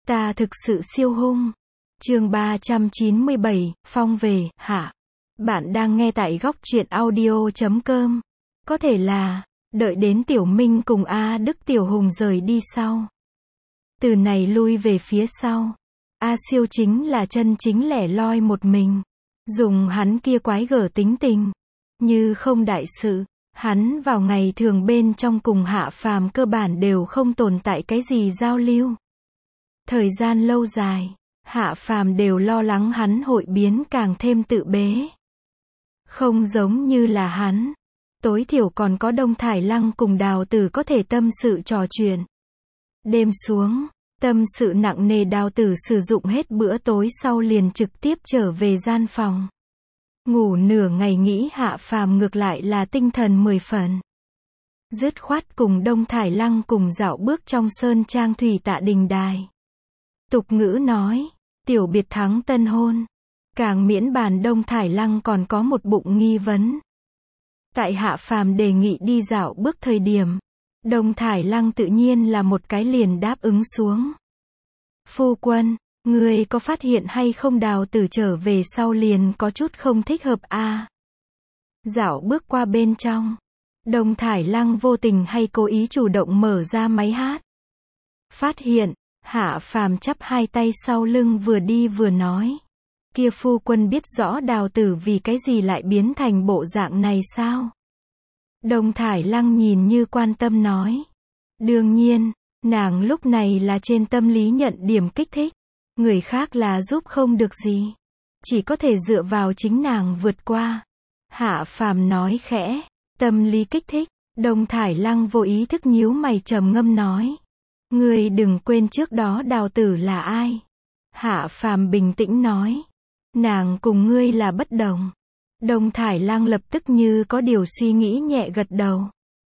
Ta thực sự siêu hung. Chương 397, Phong về, hạ. Bạn đang nghe tại góc truyện audio.com. Có thể là, đợi đến Tiểu Minh cùng A Đức Tiểu Hùng rời đi sau. Từ này lui về phía sau. A Siêu chính là chân chính lẻ loi một mình. Dùng hắn kia quái gở tính tình. Như không đại sự. Hắn vào ngày thường bên trong cùng Hạ Phàm cơ bản đều không tồn tại cái gì giao lưu. Thời gian lâu dài, Hạ Phàm đều lo lắng hắn hội biến càng thêm tự bế. Không giống như là hắn. Tối thiểu còn có Đông Thải Lăng cùng Đào Tử có thể tâm sự trò chuyện. Đêm xuống, tâm sự nặng nề Đào Tử sử dụng hết bữa tối sau liền trực tiếp trở về gian phòng. Ngủ nửa ngày nghĩ Hạ Phàm ngược lại là tinh thần 10 phần. Dứt khoát cùng Đông Thải Lăng cùng dạo bước trong sơn trang thủy tạ đình đài. Tục ngữ nói, tiểu biệt thắng tân hôn. Càng miễn bàn Đông Thải Lăng còn có một bụng nghi vấn. Tại Hạ Phàm đề nghị đi dạo bước thời điểm, Đông Thải Lăng tự nhiên là một cái liền đáp ứng xuống. Phu quân, người có phát hiện hay không Đào Tử trở về sau liền có chút không thích hợp a? Dạo bước qua bên trong, Đông Thải Lăng vô tình hay cố ý chủ động mở ra máy hát. Phát hiện, Hạ Phàm chắp hai tay sau lưng vừa đi vừa nói. Kia phu quân biết rõ Đào Tử vì cái gì lại biến thành bộ dạng này sao? Đông Thải Lăng nhìn như quan tâm nói. Đương nhiên, nàng lúc này là trên tâm lý nhận điểm kích thích. Người khác là giúp không được gì. Chỉ có thể dựa vào chính nàng vượt qua. Hạ Phàm nói khẽ. Tâm lý kích thích. Đông Thải Lăng vô ý thức nhíu mày trầm ngâm nói. Ngươi đừng quên trước đó Đào Tử là ai. Hạ Phàm bình tĩnh nói. Nàng cùng ngươi là bất đồng. Đông Thải Lăng lập tức như có điều suy nghĩ nhẹ gật đầu.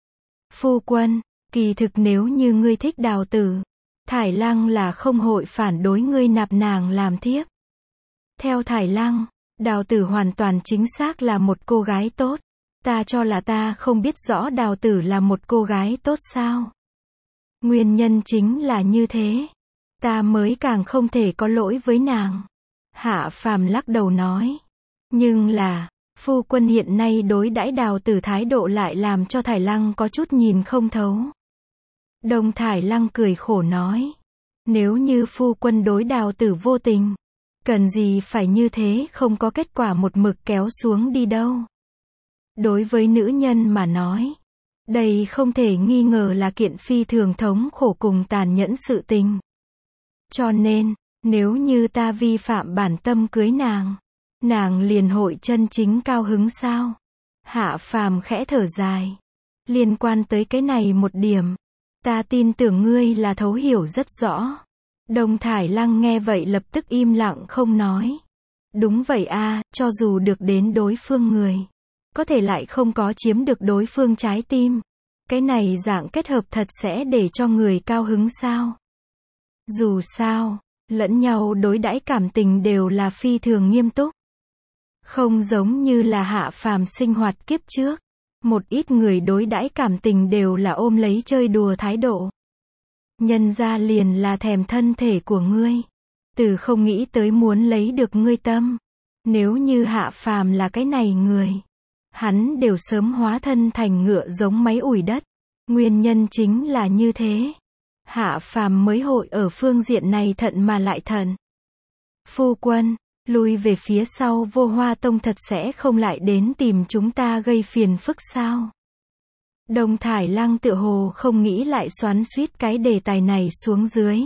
Phu quân, kỳ thực nếu như ngươi thích Đào Tử, Thải Lăng là không hội phản đối ngươi nạp nàng làm thiếp. Theo Thải Lăng, Đào Tử hoàn toàn chính xác là một cô gái tốt. Ta cho là ta không biết rõ Đào Tử là một cô gái tốt sao? Nguyên nhân chính là như thế. Ta mới càng không thể có lỗi với nàng. Hạ Phàm lắc đầu nói. Nhưng là, phu quân hiện nay đối đãi Đào Tử thái độ lại làm cho Thải Lăng có chút nhìn không thấu. Đông Thải Lăng cười khổ nói. Nếu như phu quân đối Đào Tử vô tình, cần gì phải như thế không có kết quả một mực kéo xuống đi đâu. Đối với nữ nhân mà nói, đây không thể nghi ngờ là kiện phi thường thống khổ cùng tàn nhẫn sự tình. Cho nên, nếu như ta vi phạm bản tâm cưới nàng liền hội chân chính cao hứng sao? Hạ Phàm khẽ thở dài. Liên quan tới cái này một điểm, ta tin tưởng ngươi là thấu hiểu rất rõ. Đông Thải Lăng nghe vậy lập tức im lặng không nói. Đúng vậy a, cho dù được đến đối phương người, có thể lại không có chiếm được đối phương trái tim. Cái này dạng kết hợp thật sẽ để cho người cao hứng sao? Dù sao, lẫn nhau đối đãi cảm tình đều là phi thường nghiêm túc. Không giống như là Hạ Phàm sinh hoạt kiếp trước. Một ít người đối đãi cảm tình đều là ôm lấy chơi đùa thái độ. Nhân ra liền là thèm thân thể của ngươi. Từ không nghĩ tới muốn lấy được ngươi tâm. Nếu như Hạ Phàm là cái này người, hắn đều sớm hóa thân thành ngựa giống máy ủi đất. Nguyên nhân chính là như thế. Hạ Phàm mới hội ở phương diện này thận mà lại thận. Phu quân, lui về phía sau Vô Hoa Tông thật sẽ không lại đến tìm chúng ta gây phiền phức sao? Đông Thải Lăng tựa hồ không nghĩ lại xoắn xuýt cái đề tài này xuống dưới.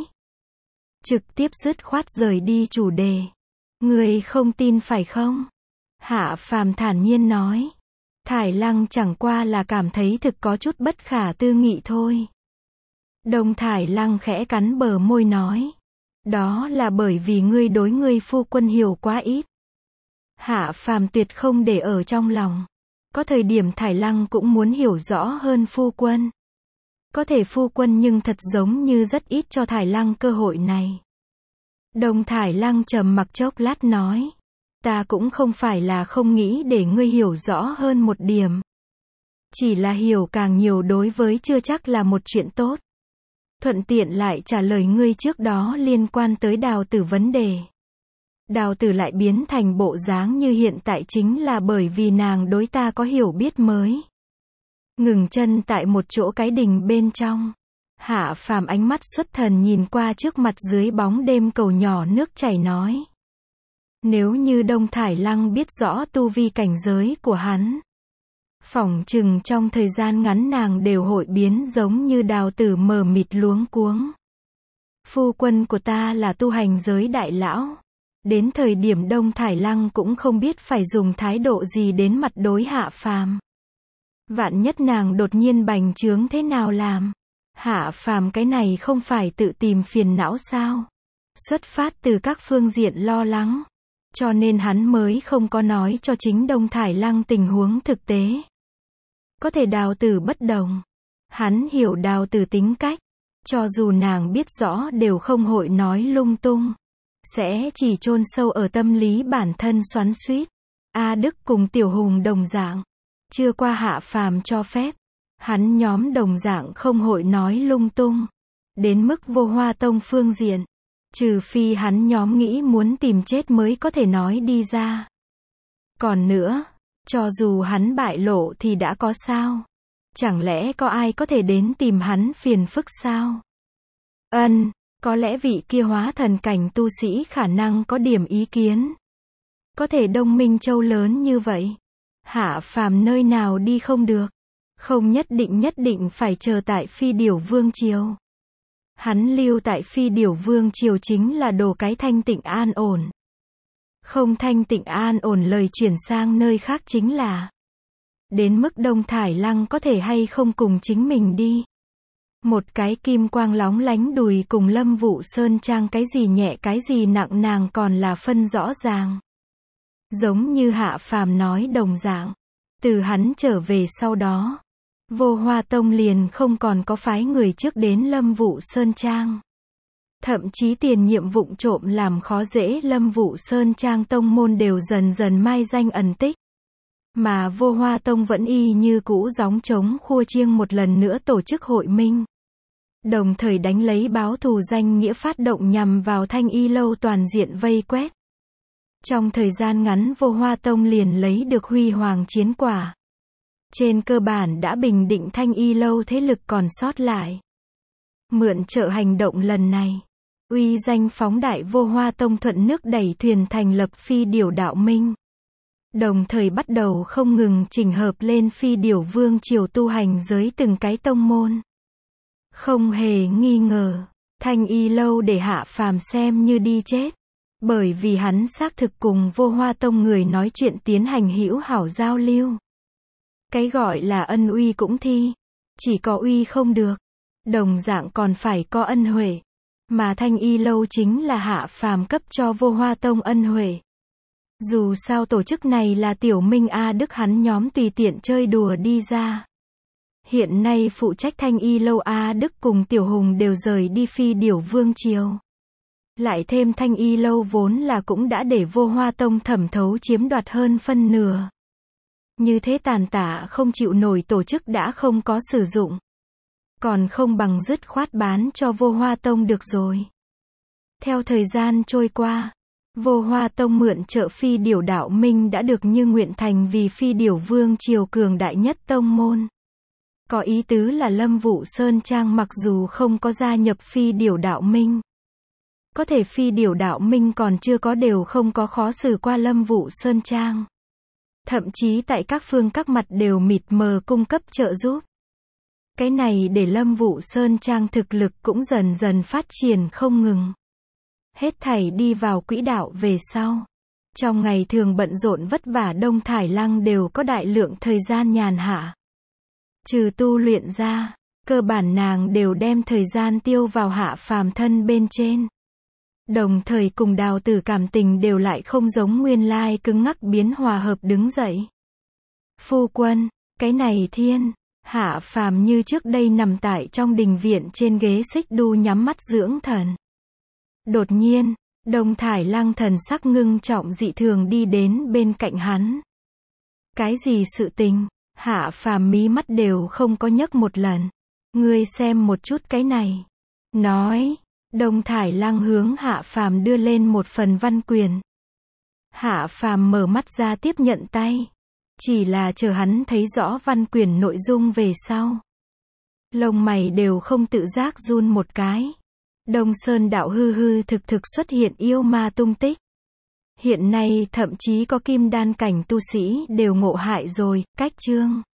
Trực tiếp dứt khoát rời đi chủ đề. Người không tin phải không? Hạ Phàm thản nhiên nói. Thải Lăng chẳng qua là cảm thấy thực có chút bất khả tư nghị thôi. Đông Thải Lăng khẽ cắn bờ môi nói. Đó là bởi vì ngươi đối ngươi phu quân hiểu quá ít. Hạ Phàm tuyệt không để ở trong lòng. Có thời điểm Thải Lăng cũng muốn hiểu rõ hơn phu quân. Có thể phu quân nhưng thật giống như rất ít cho Thải Lăng cơ hội này. Đông Thải Lăng trầm mặc chốc lát nói. Ta cũng không phải là không nghĩ để ngươi hiểu rõ hơn một điểm. Chỉ là hiểu càng nhiều đối với chưa chắc là một chuyện tốt. thuận tiện lại trả lời ngươi trước đó liên quan tới Đào Tử vấn đề. Đào Tử lại biến thành bộ dáng như hiện tại chính là bởi vì nàng đối ta có hiểu biết mới. Ngừng chân tại một chỗ cái đình bên trong. Hạ Phàm ánh mắt xuất thần nhìn qua trước mặt dưới bóng đêm cầu nhỏ nước chảy nói. Nếu như Đông Thải Lăng biết rõ tu vi cảnh giới của hắn, phỏng chừng trong thời gian ngắn nàng đều hội biến giống như Đào Tử mờ mịt luống cuống. Phu quân của ta là tu hành giới đại lão. Đến thời điểm Đông Thải Lăng cũng không biết phải dùng thái độ gì đến mặt đối Hạ Phàm. Vạn nhất nàng đột nhiên bành trướng thế nào làm? Hạ Phàm cái này không phải tự tìm phiền não sao? Xuất phát từ các phương diện lo lắng. Cho nên hắn mới không có nói cho chính Đông Thải Lăng tình huống thực tế. Có thể Đào Tử bất đồng. Hắn hiểu Đào Tử tính cách. Cho dù nàng biết rõ đều không hội nói lung tung. Sẽ chỉ chôn sâu ở tâm lý bản thân xoắn xuýt. A Đức cùng Tiểu Hùng đồng dạng. Chưa qua Hạ Phàm cho phép. Hắn nhóm đồng dạng không hội nói lung tung. Đến mức Vô Hoa Tông phương diện. Trừ phi hắn nhóm nghĩ muốn tìm chết mới có thể nói đi ra. Còn nữa, cho dù hắn bại lộ thì đã có sao? Chẳng lẽ có ai có thể đến tìm hắn phiền phức sao? Có lẽ vị kia hóa thần cảnh tu sĩ khả năng có điểm ý kiến. Có thể Đông Minh Châu lớn như vậy. Hạ Phàm nơi nào đi không được. Không nhất định phải chờ tại Phi Điểu Vương Triều. Hắn lưu tại Phi Điểu Vương Triều chính là đồ cái thanh tịnh an ổn. Không thanh tịnh an ổn lời chuyển sang nơi khác chính là. Đến mức Đông Thải Lăng có thể hay không cùng chính mình đi. Một cái kim quang lóng lánh đùi cùng Lâm Vũ Sơn Trang cái gì nhẹ cái gì nặng nàng còn là phân rõ ràng. Giống như Hạ Phàm nói đồng dạng. Từ hắn trở về sau đó. Vô Hoa Tông liền không còn có phái người trước đến Lâm Vũ Sơn Trang. Thậm chí tiền nhiệm vụng trộm làm khó dễ Lâm Vũ Sơn Trang tông môn đều dần dần mai danh ẩn tích. Mà Vô Hoa Tông vẫn y như cũ gióng trống khua chiêng một lần nữa tổ chức hội minh. Đồng thời đánh lấy báo thù danh nghĩa phát động nhằm vào Thanh Y Lâu toàn diện vây quét. Trong thời gian ngắn Vô Hoa Tông liền lấy được huy hoàng chiến quả. Trên cơ bản đã bình định Thanh Y Lâu thế lực còn sót lại. Mượn trợ hành động lần này, uy danh phóng đại Vô Hoa Tông thuận nước đẩy thuyền thành lập Phi Điểu Đạo Minh. Đồng thời bắt đầu không ngừng chỉnh hợp lên Phi Điểu Vương Triều tu hành giới từng cái tông môn. Không hề nghi ngờ, Thanh Y Lâu để Hạ Phàm xem như đi chết. Bởi vì hắn xác thực cùng Vô Hoa Tông người nói chuyện tiến hành hữu hảo giao lưu. Cái gọi là ân uy cũng thi. Chỉ có uy không được. Đồng dạng còn phải có ân huệ. Mà Thanh Y Lâu chính là Hạ Phàm cấp cho Vô Hoa Tông ân huệ. Dù sao tổ chức này là Tiểu Minh A Đức hắn nhóm tùy tiện chơi đùa đi ra. Hiện nay phụ trách Thanh Y Lâu A Đức cùng Tiểu Hùng đều rời đi Phi Điểu Vương Triều. Lại thêm Thanh Y Lâu vốn là cũng đã để Vô Hoa Tông thẩm thấu chiếm đoạt hơn phân nửa. Như thế tàn tạ không chịu nổi tổ chức đã không có sử dụng. Còn không bằng dứt khoát bán cho Vô Hoa Tông được rồi. Theo thời gian trôi qua, Vô Hoa Tông mượn trợ Phi Điểu Đạo Minh đã được như nguyện thành vì Phi Điểu Vương Triều cường đại nhất tông môn. Có ý tứ là Lâm Vũ Sơn Trang mặc dù không có gia nhập Phi Điểu Đạo Minh. Có thể Phi Điểu Đạo Minh còn chưa có đều không có khó xử qua Lâm Vũ Sơn Trang. Thậm chí tại các phương các mặt đều mịt mờ cung cấp trợ giúp. Cái này để Lâm Vũ Sơn Trang thực lực cũng dần dần phát triển không ngừng. Hết thảy đi vào quỹ đạo về sau. Trong ngày thường bận rộn vất vả Đông Thải Lăng đều có đại lượng thời gian nhàn hạ. Trừ tu luyện ra, cơ bản nàng đều đem thời gian tiêu vào Hạ Phàm thân bên trên. Đồng thời cùng Đào Tử cảm tình đều lại không giống nguyên lai cứng ngắc biến hòa hợp đứng dậy. Phu quân, cái này thiên, Hạ Phàm như trước đây nằm tại trong đình viện trên ghế xích đu nhắm mắt dưỡng thần. Đột nhiên, Đông Thải Lăng thần sắc ngưng trọng dị thường đi đến bên cạnh hắn. Cái gì sự tình? Hạ Phàm mí mắt đều không có nhấc một lần. Ngươi xem một chút cái này. nói. Đông Thải Lang hướng Hạ Phàm đưa lên một phần văn quyển. Hạ Phàm mở mắt ra tiếp nhận tay. Chỉ là chờ hắn thấy rõ văn quyển nội dung về sau. Lông mày đều không tự giác run một cái. Đông Sơn đạo hư hư thực thực xuất hiện yêu ma tung tích. Hiện nay thậm chí có kim đan cảnh tu sĩ đều ngộ hại rồi, cách chương.